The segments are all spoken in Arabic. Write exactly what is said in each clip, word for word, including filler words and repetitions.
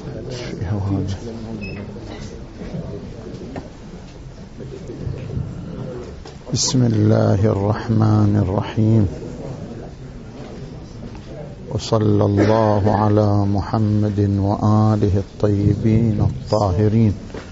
بسم الله الرحمن الرحيم، وصلى الله على محمد وآله الطيبين الطاهرين.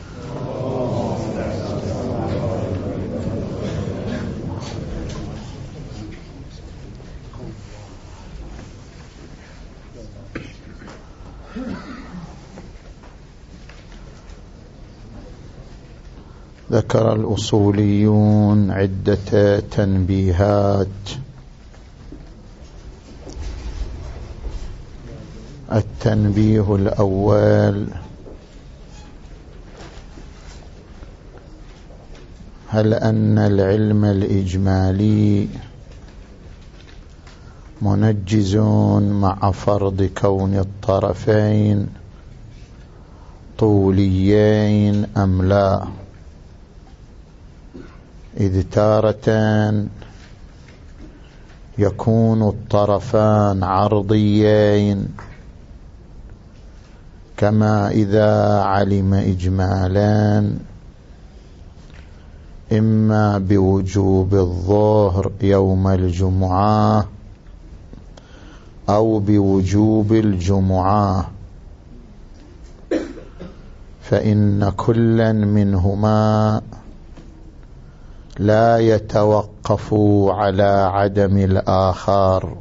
ذكر الأصوليون عدة تنبيهات. التنبيه الأول: هل أن العلم الإجمالي منجز مع فرض كون الطرفين طوليين أم لا؟ إذ تارة يكون الطرفان عرضيين، كما إذا علم إجمالان إما بوجوب الظهر يوم الجمعة أو بوجوب الجمعة، فإن كلا منهما لا يتوقف على عدم الآخر.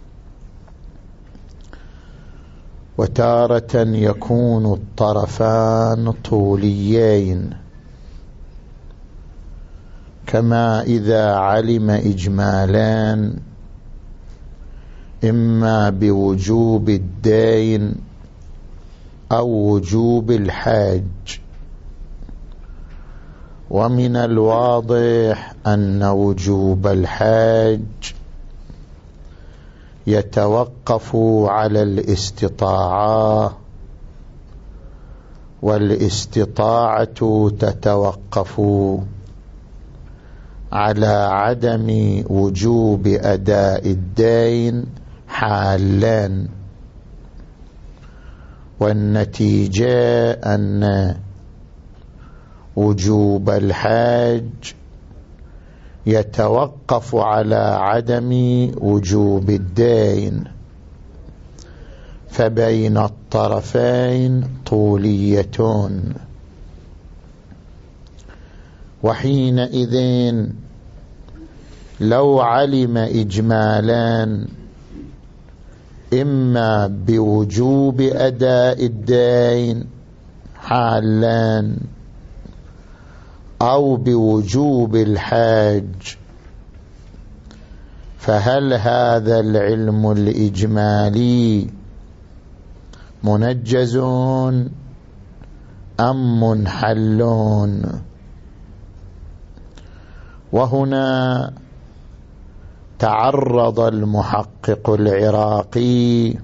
وتارة يكون الطرفان طوليين، كما إذا علم إجمالان إما بوجوب الدين أو وجوب الحج. ومن الواضح أن وجوب الحج يتوقف على الاستطاعة، والاستطاعة تتوقف على عدم وجوب أداء الدين حالان. والنتيجة أن وجوب الحج يتوقف على عدم وجوب الدين، فبين الطرفين طوليتون. وحينئذ لو علم إجمالان إما بوجوب أداء الدين حالان أو بوجوب الحج، فهل هذا العلم الإجمالي منجز أم منحل؟ وهنا تعرض المحقق العراقي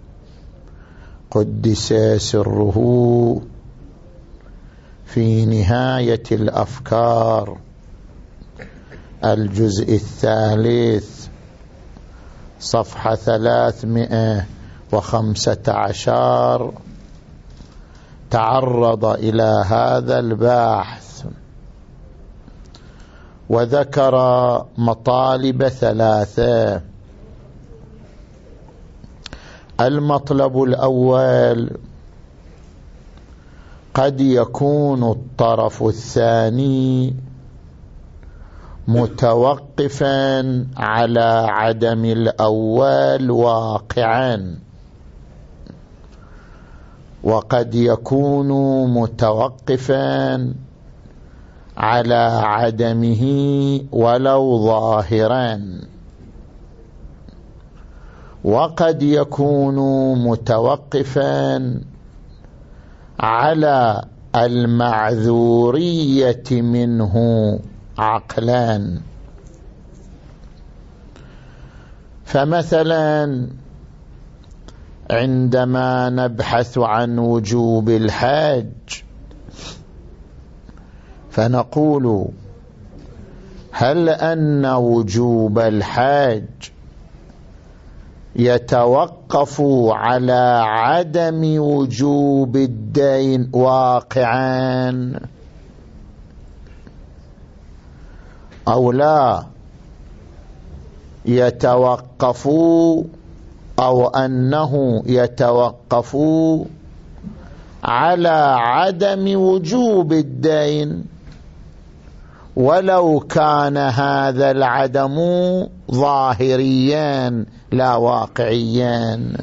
قدس سره في نهاية الأفكار الجزء الثالث صفحة ثلاثمائة وخمسة عشر، تعرض إلى هذا البحث وذكر مطالب ثلاثة. المطلب الأول: قد يكون الطرف الثاني متوقفا على عدم الأول واقعا، وقد يكون متوقفا على عدمه ولو ظاهرا، وقد يكون متوقفا على المعذورية منه عقلا. فمثلا عندما نبحث عن وجوب الحج فنقول: هل أن وجوب الحج يتوقف على عدم وجوب الدين واقعا أو لا يتوقف، أو أنه يتوقف على عدم وجوب الدين ولو كان هذا العدم ظاهريا لا واقعيا،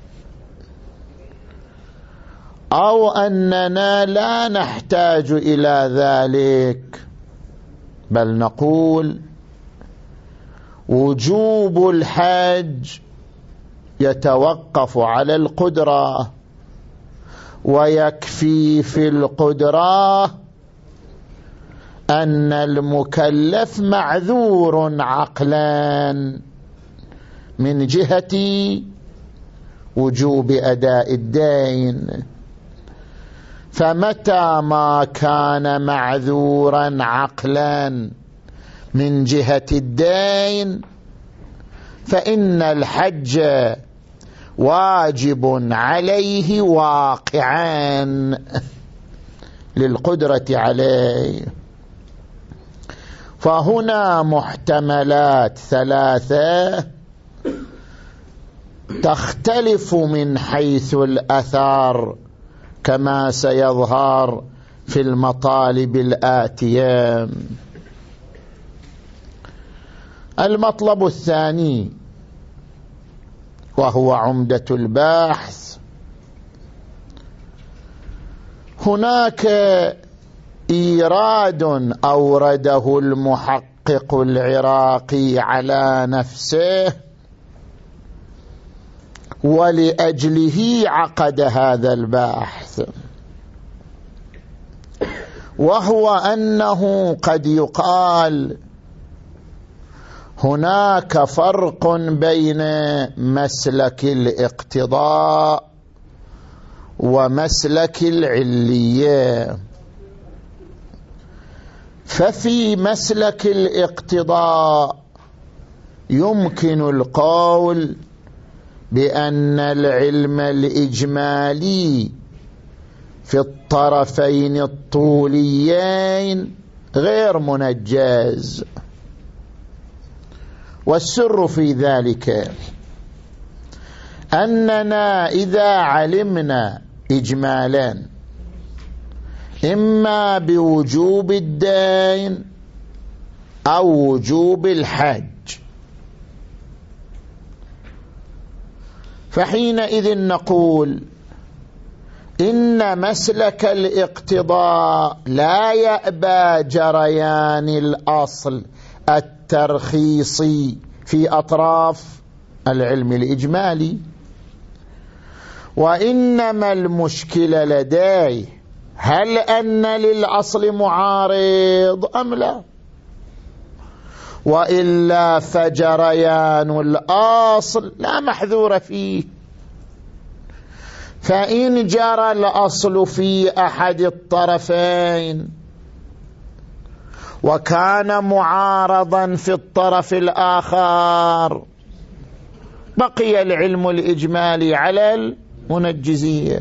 أو أننا لا نحتاج إلى ذلك، بل نقول وجوب الحج يتوقف على القدرة، ويكفي في القدرة أن المكلف معذور عقلا من جهة وجوب أداء الدين. فمتى ما كان معذورا عقلا من جهة الدين فإن الحج واجب عليه واقعا للقدرة عليه. فهنا محتملات ثلاثة تختلف من حيث الأثر كما سيظهر في المطالب الآتية. المطلب الثاني وهو عمدة البحث، هناك إيراد أورده المحقق العراقي على نفسه ولأجله عقد هذا البحث، وهو أنه قد يقال هناك فرق بين مسلك الاقتضاء ومسلك العلية. ففي مسلك الاقتضاء يمكن القول بأن العلم الإجمالي في الطرفين الطوليين غير منجز، والسر في ذلك أننا إذا علمنا إجمالا إما بوجوب الدين أو وجوب الحج، فحينئذ نقول إن مسلك الاقتضاء لا يأبى جريان الأصل الترخيصي في أطراف العلم الإجمالي، وإنما المشكلة لديه هل أن للأصل معارض أم لا، وإلا فجريان الأصل لا محذور فيه. فإن جرى الأصل في أحد الطرفين وكان معارضا في الطرف الآخر بقي العلم الإجمالي على المنجزية،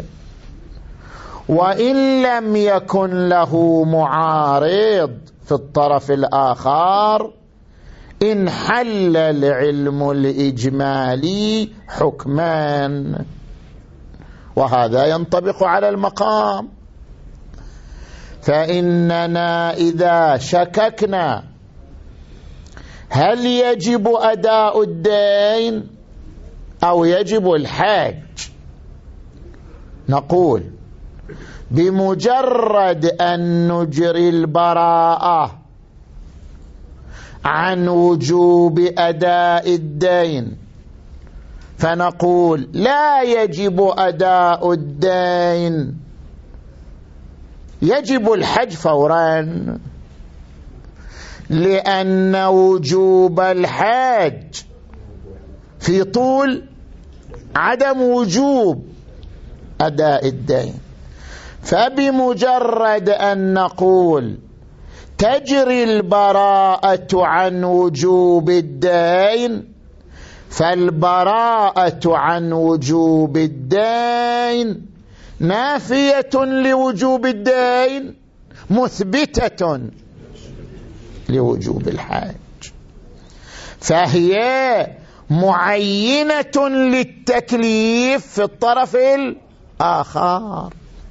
وإن لم يكن له معارض في الطرف الآخر انحل العلم الإجمالي حكمان، وهذا ينطبق على المقام. فإننا إذا شككنا هل يجب أداء الدين أو يجب الحج، نقول بمجرد أن نجري البراءة عن وجوب أداء الدين فنقول لا يجب أداء الدين، يجب الحج فورا، لأن وجوب الحج في طول عدم وجوب أداء الدين. فبمجرد أن نقول تجري البراءة عن وجوب الدين فالبراءة عن وجوب الدين نافية لوجوب الدين مثبتة لوجوب الحج، فهي معينة للتكليف في الطرف الآخر.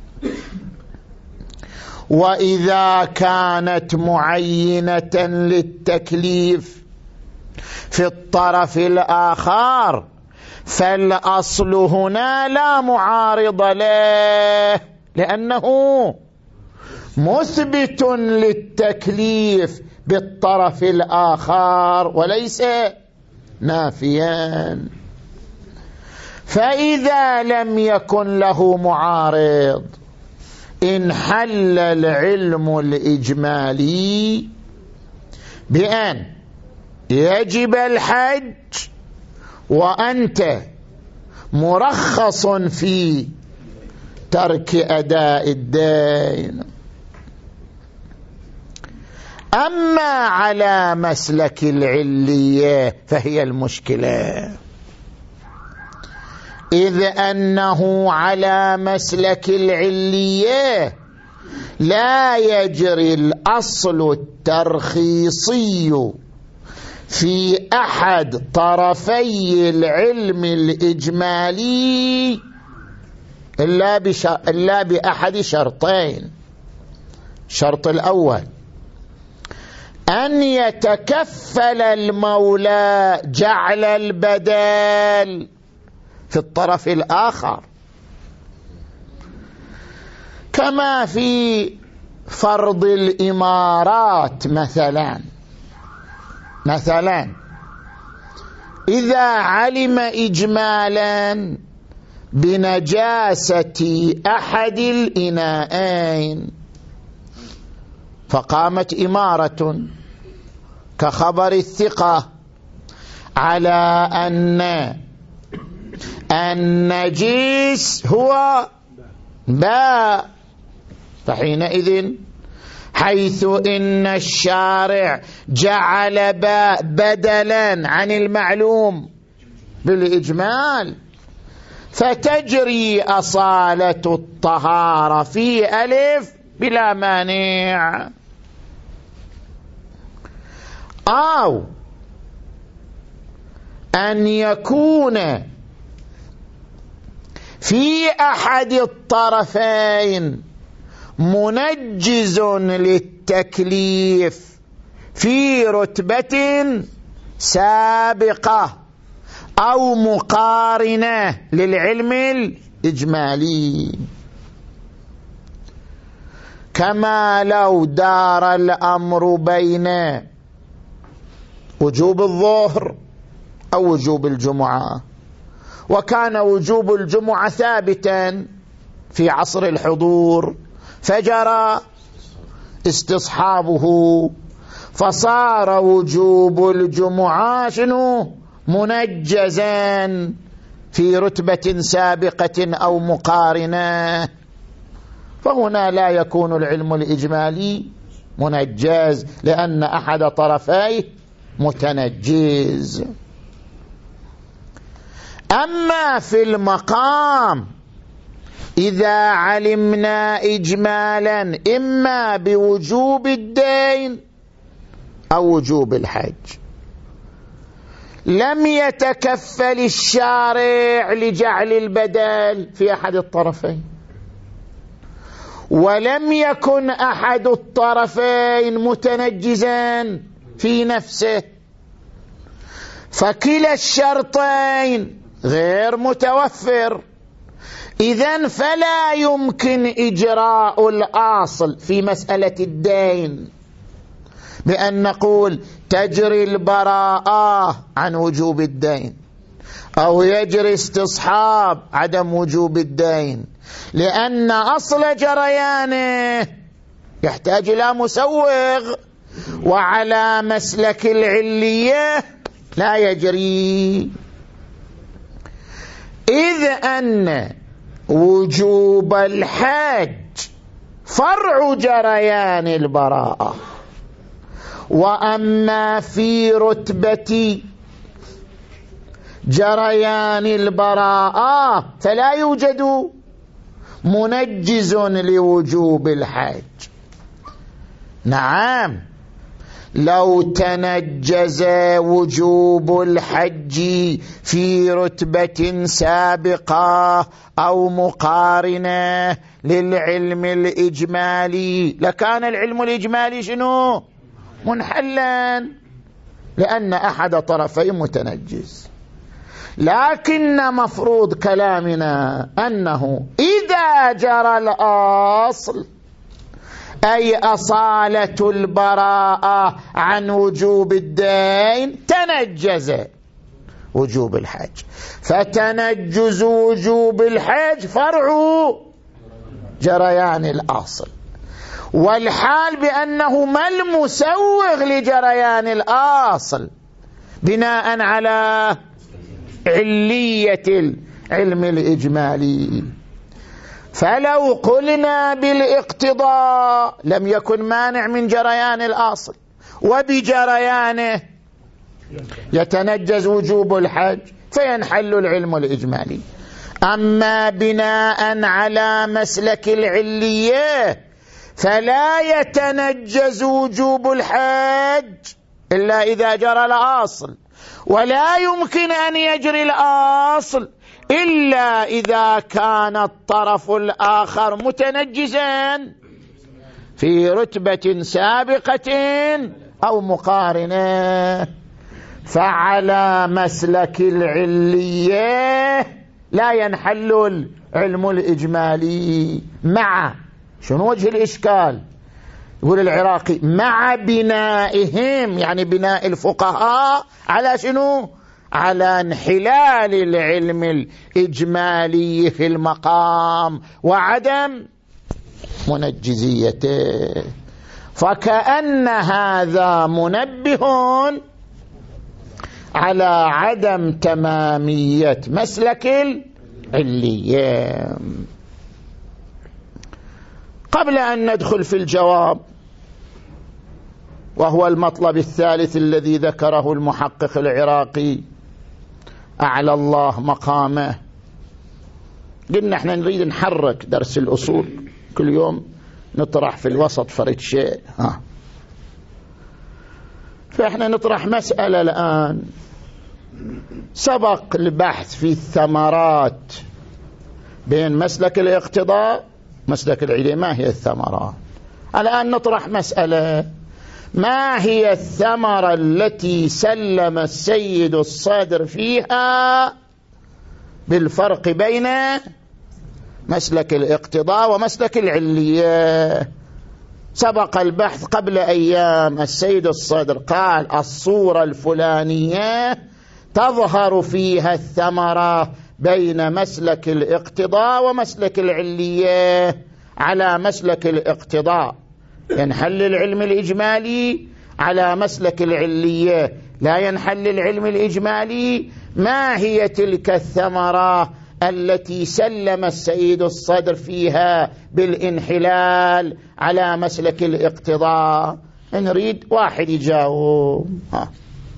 وإذا كانت معينة للتكليف في الطرف الآخر فالأصل هنا لا معارض له، لأنه مثبت للتكليف بالطرف الآخر وليس نافيا. فإذا لم يكن له معارض انحل العلم الإجمالي بأن يجب الحج وأنت مرخص في ترك أداء الدين. أما على مسلك العلية فهي المشكلة، إذ أنه على مسلك العلية لا يجري الأصل الترخيصي في أحد طرفي العلم الإجمالي إلا, إلا بأحد شرطين. الشرط الأول أن يتكفل المولى جعل البدل في الطرف الآخر، كما في فرض الإمارات مثلا. مثلا إذا علم إجمالا بنجاسة أحد الإناءين فقامت إمارة كخبر الثقة على أن النجيس هو باء، فحينئذ حيث إن الشارع جعل باء بدلا عن المعلوم بالإجمال فتجري أصالة الطهارة في ألف بلا مانع. أو أن يكون في أحد الطرفين منجز للتكليف في رتبة سابقة أو مقارنة للعلم الإجمالي، كما لو دار الأمر بين وجوب الظهر أو وجوب الجمعة، وكان وجوب الجمعة ثابتا في عصر الحضور فجرى استصحابه، فصار وجوب الجمعة شنو منجزا في رتبة سابقة أو مقارنة، فهنا لا يكون العلم الإجمالي منجز لأن أحد طرفيه متنجز. أما في المقام إذا علمنا إجمالا إما بوجوب الدين أو وجوب الحج، لم يتكفل الشارع لجعل البدل في أحد الطرفين، ولم يكن أحد الطرفين متنجزا في نفسه، فكلا الشرطين غير متوفر، إذن فلا يمكن إجراء الأصل في مسألة الدين بأن نقول تجري البراءة عن وجوب الدين أو يجري استصحاب عدم وجوب الدين، لأن أصل جريانه يحتاج إلى مسوغ، وعلى مسلك العلية لا يجري. إذ أن وجوب الحج فرع جريان البراءة، وأما في رتبة جريان البراءة فلا يوجد منجز لوجوب الحج. نعم، لو تنجز وجوب الحج في رتبة سابقة أو مقارنة للعلم الإجمالي لكان العلم الإجمالي شنو؟ منحلا، لأن أحد طرفي متنجز. لكن مفروض كلامنا أنه إذا جرى الأصل أي أصالة البراءة عن وجوب الدين تنجز وجوب الحج، فتنجز وجوب الحج فرع جريان الأصل، والحال بأنه ما المسوغ لجريان الأصل بناء على علية العلم الإجمالي. فلو قلنا بالاقتضاء لم يكن مانع من جريان الأصل، وبجريانه يتنجز وجوب الحج فينحل العلم الإجمالي. أما بناء على مسلك العلية فلا يتنجز وجوب الحج إلا إذا جرى الأصل، ولا يمكن أن يجري الأصل إلا إذا كان الطرف الآخر متنجزا في رتبة سابقة أو مقارنة. فعلى مسلك العلية لا ينحل العلم الإجمالي مع شنو وجه الإشكال؟ يقول العراقي مع بنائهم، يعني بناء الفقهاء على شنو؟ على انحلال العلم الإجمالي في المقام وعدم منجزيته. فكأن هذا منبه على عدم تمامية مسلك العلية. قبل أن ندخل في الجواب، وهو المطلب الثالث الذي ذكره المحقق العراقي أعلى الله مقامه، قلنا احنا نريد نحرك درس الأصول، كل يوم نطرح في الوسط فرد شيء، ها فاحنا نطرح مسألة الآن. سبق البحث في الثمرات بين مسلك الاقتضاء مسلك العلية. ما هي الثمرات؟ الآن نطرح مسألة: ما هي الثمرة التي سلم السيد الصادر فيها بالفرق بين مسلك الاقتضاء ومسلك العلية؟ سبق البحث قبل أيام، السيد الصادر قال الصورة الفلانية تظهر فيها الثمرة بين مسلك الاقتضاء ومسلك العلية. على مسلك الاقتضاء ينحل العلم الإجمالي، على مسلك العلية لا ينحل العلم الإجمالي. ما هي تلك الثمرة التي سلم السيد الصدر فيها بالانحلال على مسلك الاقتضاء؟ نريد واحد يجاوب. ها.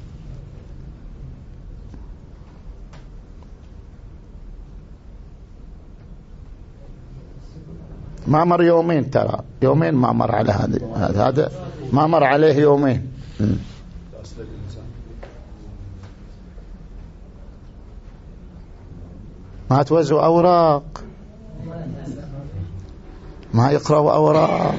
ما مر يومين، ترى يومين ما مر على هذا هذا ما مر عليه يومين. م. ما توزعوا أوراق، ما يقرأوا أوراق.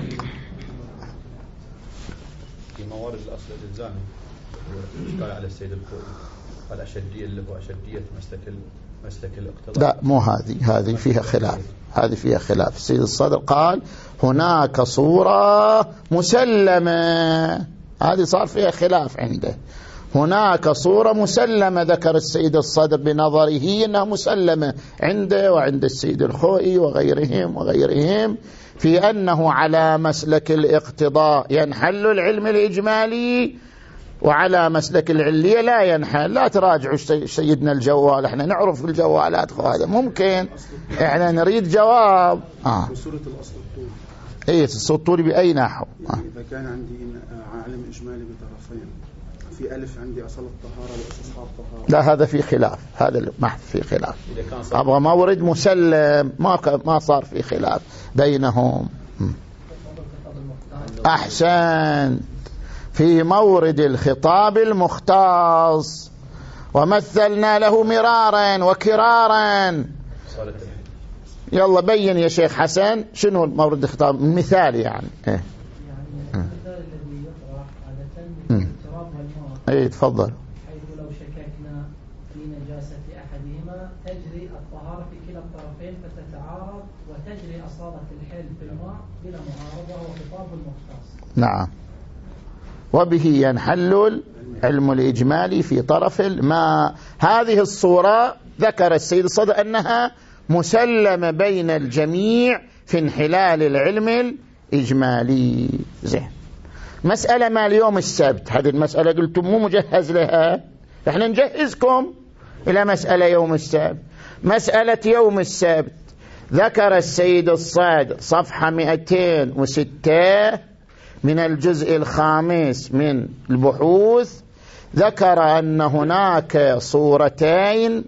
في موارد الأصل الإلزامي قال على السيد الخوئي قال أشدية اللي هو أشدية مسلك مسلك الاقتضاء. لا، مو هذه، هذه فيها خلاف، هذه فيها خلاف. السيد الصدر قال هناك صورة مسلمة، هذه صار فيها خلاف عنده. هناك صورة مسلمة ذكر السيد الصدر بنظره أنها مسلمة عنده وعند السيد الخوئي وغيرهم وغيرهم في أنه على مسلك الاقتضاء ينحل العلم الإجمالي، وعلى مسلك العلية لا ينحل. لا تراجعوا سيدنا الجوال، احنا نعرف الجوالات، هذا ممكن احنا نريد جواب. اه صورة الأصل الطول. ايه الصورة الطول بأي نحو؟ يعني إذا كان عندي عالم إجمالي بطرفين في ألف عندي أصل الطهارة واستصحاب الطهارة. لا هذا في خلاف، هذا المحث في خلاف. أبغى مورد مسلم ما ما صار في خلاف بينهم. أحسن، في مورد الخطاب المختص ومثلنا له مرارا وكرارا. يلا بين يا شيخ حسن شنو مورد الخطاب، مثال يعني. إيه. المثال الذي يطرح عادة التراب والماء. اي تفضل. حيث لو شككنا في نجاسة أحدهما تجري الطهارة في كلا الطرفين فتتعارض وتجري أصالة الحل في الماء بلا معارضة وخطاب المختص. نعم، وبه ينحل العلم الإجمالي في طرف الماء. هذه الصورة ذكر السيد الصدر أنها مسلمة بين الجميع في انحلال العلم الإجمالي. زين، مسألة ما اليوم السبت، هذه المسألة قلتم مو مجهز لها، احنا نجهزكم إلى مسألة يوم السبت. مسألة يوم السبت ذكر السيد الصادر صفحة مئتين وستة من الجزء الخامس من البحوث، ذكر أن هناك صورتين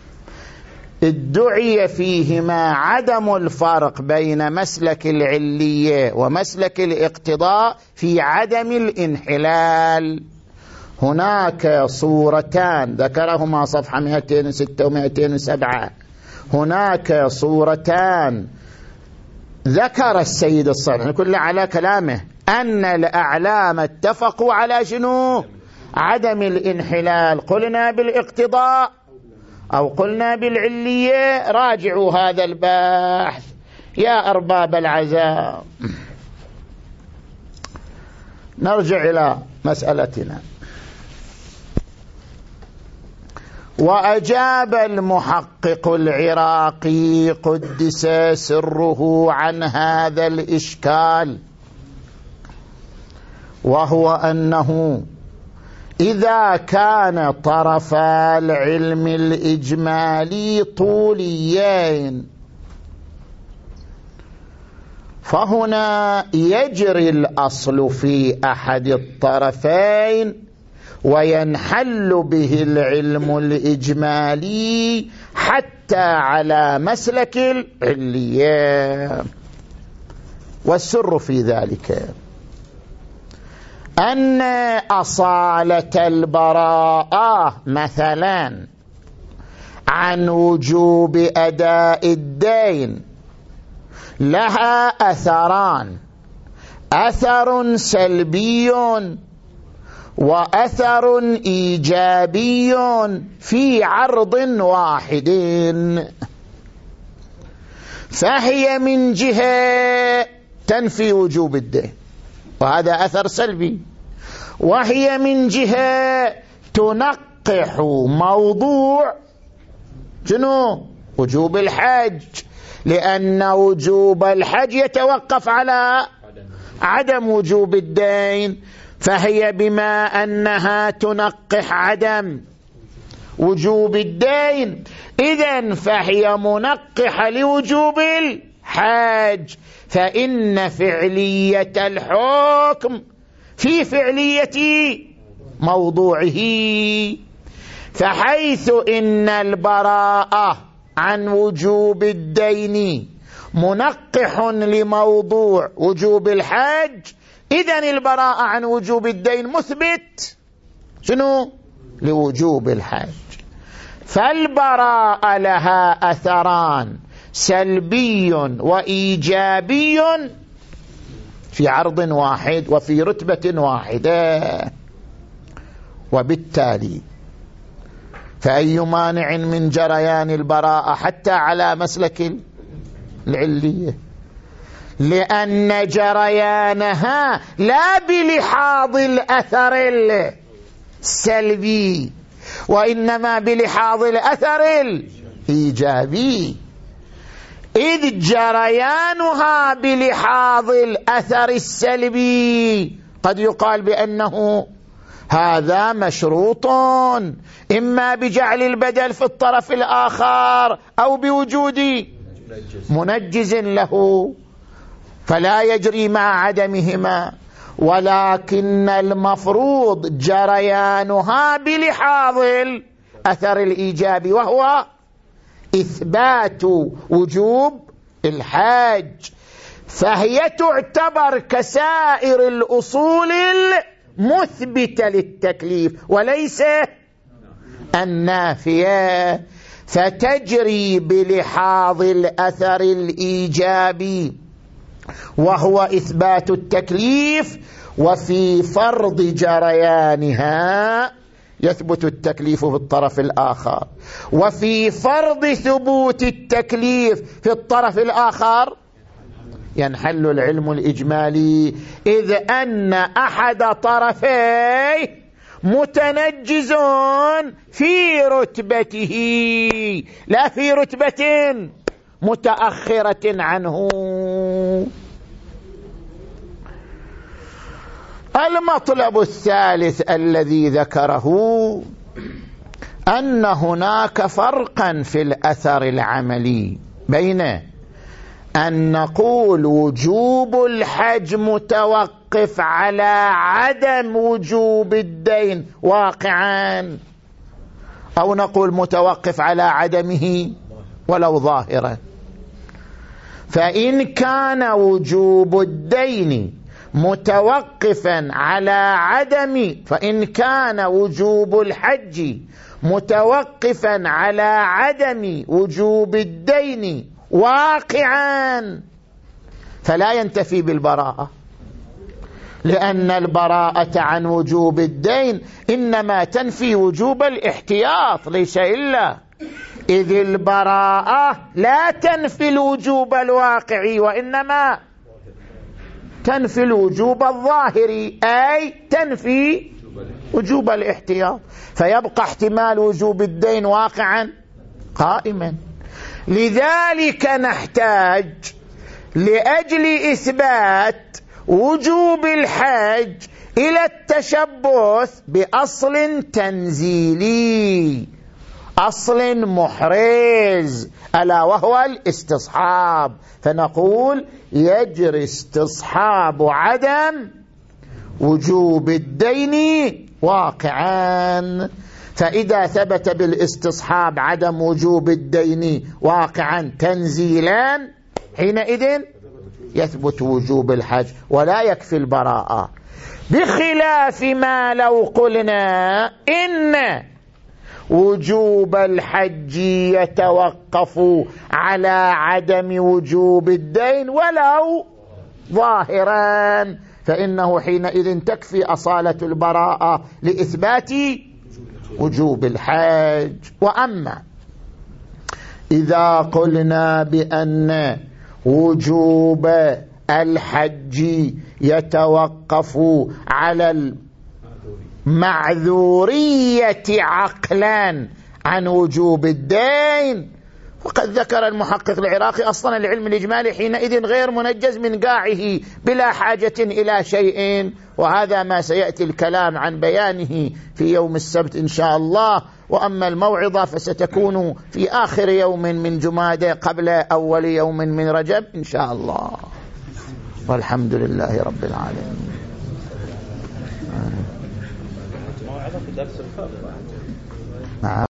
ادعي فيهما عدم الفرق بين مسلك العلية ومسلك الاقتضاء في عدم الانحلال. هناك صورتان ذكرهما صفحة مئتين وستة ومئتين وسبعة. هناك صورتان ذكر السيد الصالح كله على كلامه أن الأعلام اتفقوا على شنو؟ عدم الانحلال. قلنا بالاقتضاء أو قلنا بالعلية، راجعوا هذا البحث يا أرباب العزاء. نرجع إلى مسألتنا. وأجاب المحقق العراقي قدس سره عن هذا الإشكال، وهو أنه إذا كان طرفا العلم الإجمالي طوليين فهنا يجري الأصل في أحد الطرفين وينحل به العلم الإجمالي حتى على مسلك العلية. والسر في ذلك أن أصالة البراءة مثلا عن وجوب أداء الدين لها أثران، أثر سلبي وأثر إيجابي في عرض واحد. فهي من جهة تنفي وجوب الدين وهذا أثر سلبي، وهي من جهة تنقح موضوع شنو؟ وجوب الحج، لأن وجوب الحج يتوقف على عدم وجوب الدين. فهي بما أنها تنقح عدم وجوب الدين إذن فهي منقحة لوجوب الحج، فإن فعلية الحكم في فعلية موضوعه. فحيث إن البراءة عن وجوب الدين منقح لموضوع وجوب الحج، إذن البراءة عن وجوب الدين مثبت شنو؟ لوجوب الحج. فالبراءة لها أثران سلبي وإيجابي في عرض واحد وفي رتبة واحدة. وبالتالي فأي مانع من جريان البراءة حتى على مسلك العلية، لأن جريانها لا بلحاظ الأثر السلبي وإنما بلحاظ الأثر الإيجابي، إذ جريانها بلحاظ الأثر السلبي قد يقال بأنه هذا مشروط إما بجعل البدل في الطرف الآخر أو بوجود منجز له، فلا يجري مع عدمهما. ولكن المفروض جريانها بلحاظ الأثر الإيجابي، وهو إثبات وجوب الحج، فهي تعتبر كسائر الأصول المثبتة للتكليف وليس النافية، فتجري بلحاظ الأثر الإيجابي وهو إثبات التكليف، وفي فرض جريانها يثبت التكليف في الطرف الآخر، وفي فرض ثبوت التكليف في الطرف الآخر ينحل العلم الإجمالي، إذ أن أحد طرفيه متنجز في رتبته لا في رتبة متأخرة عنه. المطلب الثالث الذي ذكره أن هناك فرقا في الأثر العملي بين أن نقول وجوب الحج متوقف على عدم وجوب الدين واقعا، أو نقول متوقف على عدمه ولو ظاهرا. فإن كان وجوب الدين متوقفا على عدم فإن كان وجوب الحج متوقفا على عدم وجوب الدين واقعا فلا ينتفي بالبراءة، لأن البراءة عن وجوب الدين إنما تنفي وجوب الاحتياط ليس إلا، إذ البراءة لا تنفي الوجوب الواقعي وإنما تنفي الوجوب الظاهري، أي تنفي وجوب الاحتياط، فيبقى احتمال وجوب الدين واقعا قائما. لذلك نحتاج لأجل إثبات وجوب الحج إلى التشبث بأصل تنزيلي، أصل محرز، ألا وهو الاستصحاب، فنقول يجري استصحاب عدم وجوب الدين واقعا. فإذا ثبت بالاستصحاب عدم وجوب الدين واقعا تنزيلا حينئذ يثبت وجوب الحج ولا يكفي البراءة، بخلاف ما لو قلنا إن وجوب الحج يتوقف على عدم وجوب الدين ولو ظاهرا، فإنه حينئذ تكفي أصالة البراءة لإثبات وجوب الحج. وأما إذا قلنا بأن وجوب الحج يتوقف على المعذورية عقلا عن وجوب الدين، وقد ذكر المحقق العراقي أصلا العلم الإجمالي حينئذ غير منجز من قاعه بلا حاجة إلى شيء، وهذا ما سيأتي الكلام عن بيانه في يوم السبت إن شاء الله. وأما الموعظة فستكون في آخر يوم من جمادى قبل أول يوم من رجب إن شاء الله، والحمد لله رب العالمين. موعظة في درس الفقه.